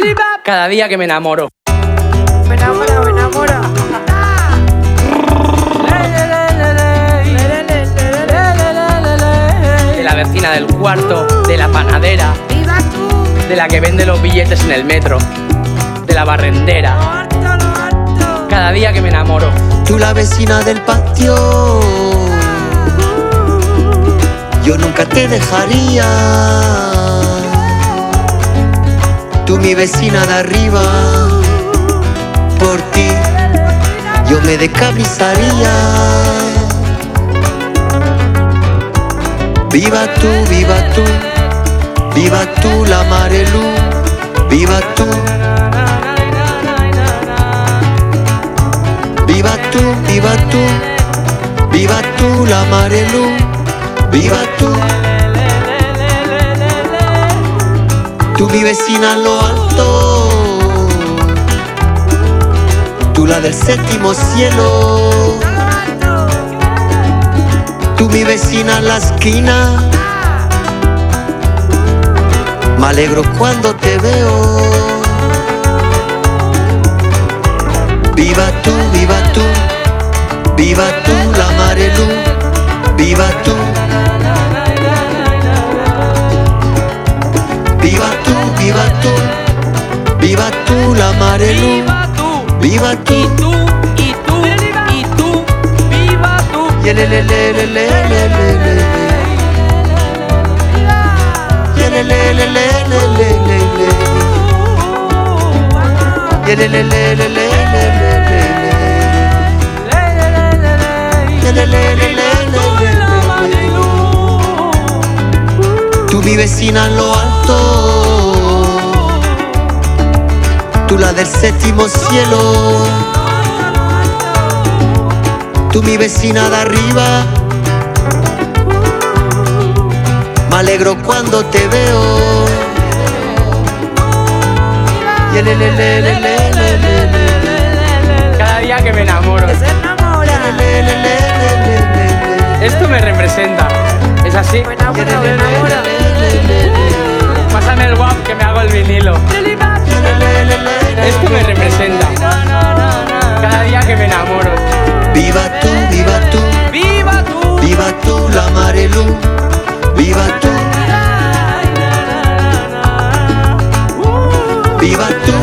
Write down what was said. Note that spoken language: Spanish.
Cada día que me enamoro. Me enamora, me enamora. De la vecina del cuarto, de la panadera, ¡Viva tú! de la que vende los billetes en el metro, de la barrendera. ¡Lo harto, lo harto! Cada día que me enamoro. Tú la vecina del patio, yo nunca te dejaría. Tú mi vecina de arriba, por ti yo me decabrizaría. Viva tú, viva tú, viva tú la Marelú, viva tú. Viva tú, viva tú, viva tú la Marelú, viva tú. Tú mi vecina en lo alto, tú la del séptimo cielo. Tú mi vecina en la esquina, me alegro cuando te veo. Viva tú, viva tú, viva tú la Marelú, viva tú. Viva tú, viva tú, viva tú la Marelú, viva tú. Y tú, y tú, y tú, viva tú. Yelelelelelelelele. Yelelelelelelelele. Yelelelelelelelele. Tú mi vecina en lo alto, tú la del séptimo cielo. Tú mi vecina de arriba, me alegro cuando te veo. Cada día que me enamoro. Se enamora. Esto me representa. ¿Es así? Me enamora, me enamora. Pásame el WAP que me hago el vinilo. Esto me representa. Cada día que me enamoro. Viva tú, viva tú, ¡Viva tú! viva tú la Marelú, viva tú. Viva tú,